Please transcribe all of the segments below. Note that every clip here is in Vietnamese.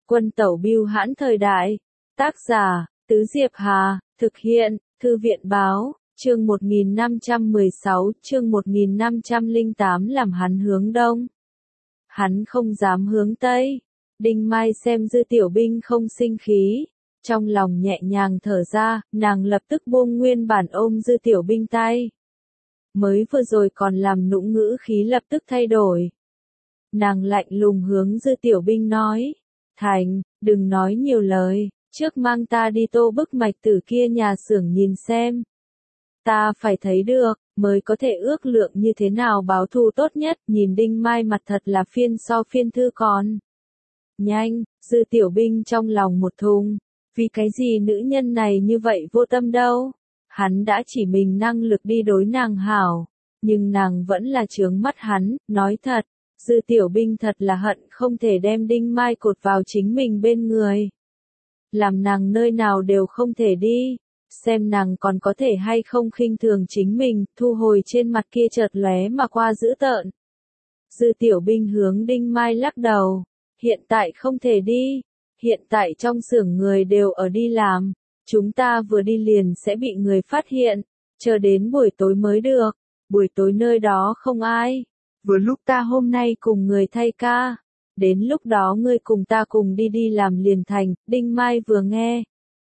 Quân tẩu bưu hãn thời đại. Tác giả, Tứ Diệp Hà, thực hiện, Thư viện báo, chương 1516, chương 1508 làm hắn hướng đông. Hắn không dám hướng tây. Đinh Mai xem Dư Tiểu Binh không sinh khí. Trong lòng nhẹ nhàng thở ra, nàng lập tức buông nguyên bản ôm Dư Tiểu Binh tay. Mới vừa rồi còn làm nũng ngữ khí lập tức thay đổi. Nàng lạnh lùng hướng Dư Tiểu Binh nói. Thành, đừng nói nhiều lời, trước mang ta đi Tô Bức Mạch Tử kia nhà xưởng nhìn xem. Ta phải thấy được, mới có thể ước lượng như thế nào báo thù tốt nhất. Nhìn Đinh Mai mặt thật là phiên so phiên thư còn. Nhanh, Dư Tiểu Binh trong lòng một thùng. Vì cái gì nữ nhân này như vậy vô tâm đâu? Hắn đã chỉ mình năng lực đi đối nàng hảo. Nhưng nàng vẫn là chướng mắt hắn, nói thật. Dư Tiểu Binh thật là hận không thể đem Đinh Mai cột vào chính mình bên người. Làm nàng nơi nào đều không thể đi. Xem nàng còn có thể hay không khinh thường chính mình, thu hồi trên mặt kia chợt lóe mà qua dữ tợn. Dư Tiểu Binh hướng Đinh Mai lắc đầu. Hiện tại không thể đi. Hiện tại trong xưởng người đều ở đi làm. Chúng ta vừa đi liền sẽ bị người phát hiện. Chờ đến buổi tối mới được. Buổi tối nơi đó không ai. Vừa lúc ta hôm nay cùng người thay ca. Đến lúc đó ngươi cùng ta cùng đi làm liền thành. Đinh Mai vừa nghe.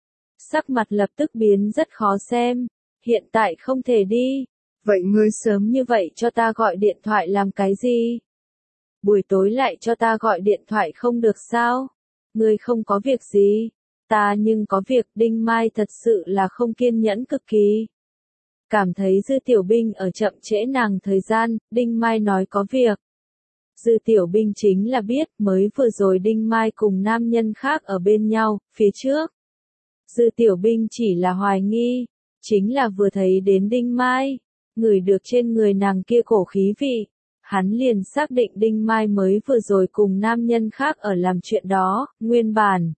Sắc mặt lập tức biến rất khó xem. Hiện tại không thể đi. Vậy ngươi sớm như vậy cho ta gọi điện thoại làm cái gì? Buổi tối lại cho ta gọi điện thoại không được sao? Ngươi không có việc gì. Ta nhưng có việc. Đinh Mai thật sự là không kiên nhẫn cực kỳ. Cảm thấy Dư Tiểu Binh ở chậm trễ nàng thời gian, Đinh Mai nói có việc. Dư Tiểu Binh chính là biết mới vừa rồi Đinh Mai cùng nam nhân khác ở bên nhau, phía trước. Dư Tiểu Binh chỉ là hoài nghi, chính là vừa thấy đến Đinh Mai, ngửi được trên người nàng kia cổ khí vị. Hắn liền xác định Đinh Mai mới vừa rồi cùng nam nhân khác ở làm chuyện đó, nguyên bản.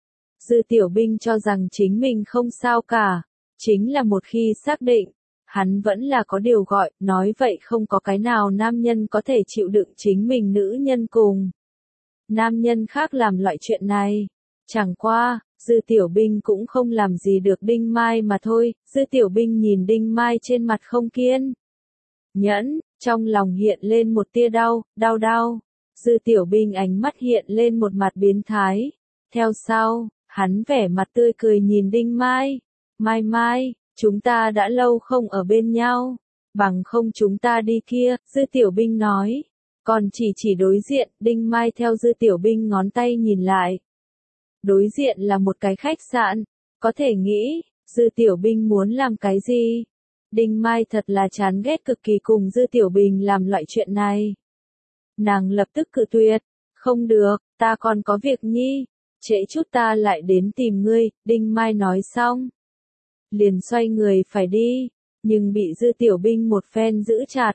Dư Tiểu Binh cho rằng chính mình không sao cả, chính là một khi xác định, hắn vẫn là có điều gọi, nói vậy không có cái nào nam nhân có thể chịu đựng chính mình nữ nhân cùng. Nam nhân khác làm loại chuyện này, chẳng qua, Dư Tiểu Binh cũng không làm gì được Đinh Mai mà thôi. Dư Tiểu Binh nhìn Đinh Mai trên mặt không kiên nhẫn, trong lòng hiện lên một tia đau. Dư Tiểu Binh ánh mắt hiện lên một mặt biến thái. Theo sau, hắn vẻ mặt tươi cười nhìn Đinh Mai. Mai, chúng ta đã lâu không ở bên nhau. Bằng không chúng ta đi kia, Dư Tiểu Binh nói. Còn chỉ đối diện, Đinh Mai theo Dư Tiểu Binh ngón tay nhìn lại. Đối diện là một cái khách sạn. Có thể nghĩ, Dư Tiểu Binh muốn làm cái gì? Đinh Mai thật là chán ghét cực kỳ cùng Dư Tiểu Binh làm loại chuyện này. Nàng lập tức cự tuyệt. Không được, ta còn có việc nhi. Trễ chút ta lại đến tìm ngươi. Đinh Mai nói xong. Liền xoay người phải đi. Nhưng bị Dư Tiểu Binh một phen giữ chặt.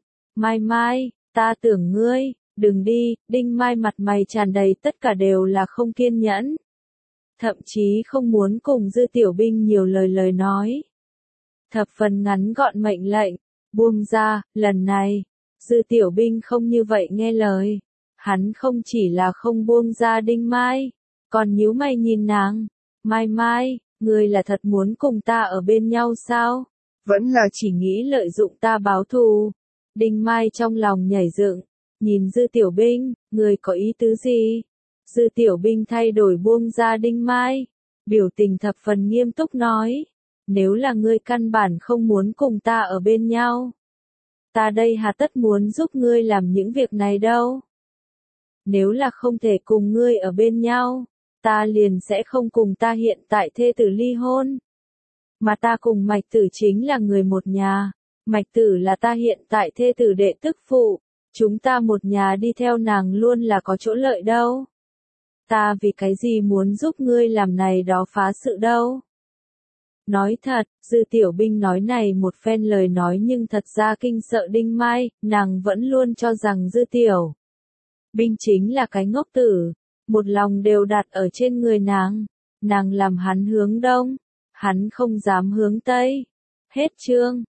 Mai, ta tưởng ngươi, đừng đi. Đinh Mai mặt mày tràn đầy tất cả đều là không kiên nhẫn. Thậm chí không muốn cùng Dư Tiểu Binh nhiều lời nói. Thập phần ngắn gọn mệnh lệnh, buông ra, lần này, Dư Tiểu Binh không như vậy nghe lời. Hắn không chỉ là không buông ra Đinh Mai, còn nhíu mày nhìn nàng. Mai, ngươi là thật muốn cùng ta ở bên nhau sao? Vẫn là chỉ nghĩ lợi dụng ta báo thù. Đinh Mai trong lòng nhảy dựng, nhìn Dư Tiểu Binh, ngươi có ý tứ gì? Dư Tiểu Binh thay đổi buông ra Đinh Mai, biểu tình thập phần nghiêm túc nói. Nếu là ngươi căn bản không muốn cùng ta ở bên nhau, ta đây hà tất muốn giúp ngươi làm những việc này đâu. Nếu là không thể cùng ngươi ở bên nhau, ta liền sẽ không cùng ta hiện tại thê tử ly hôn. Mà ta cùng Mạch Tử chính là người một nhà. Mạch Tử là ta hiện tại thê tử đệ tức phụ. Chúng ta một nhà đi theo nàng luôn là có chỗ lợi đâu. Ta vì cái gì muốn giúp ngươi làm này đó phá sự đâu. Nói thật, Dư Tiểu Binh nói này một phen lời nói nhưng thật ra kinh sợ Đinh Mai, nàng vẫn luôn cho rằng Dư Tiểu Binh chính là cái ngốc tử, một lòng đều đặt ở trên người nàng làm hắn hướng đông, hắn không dám hướng tây. Hết chương.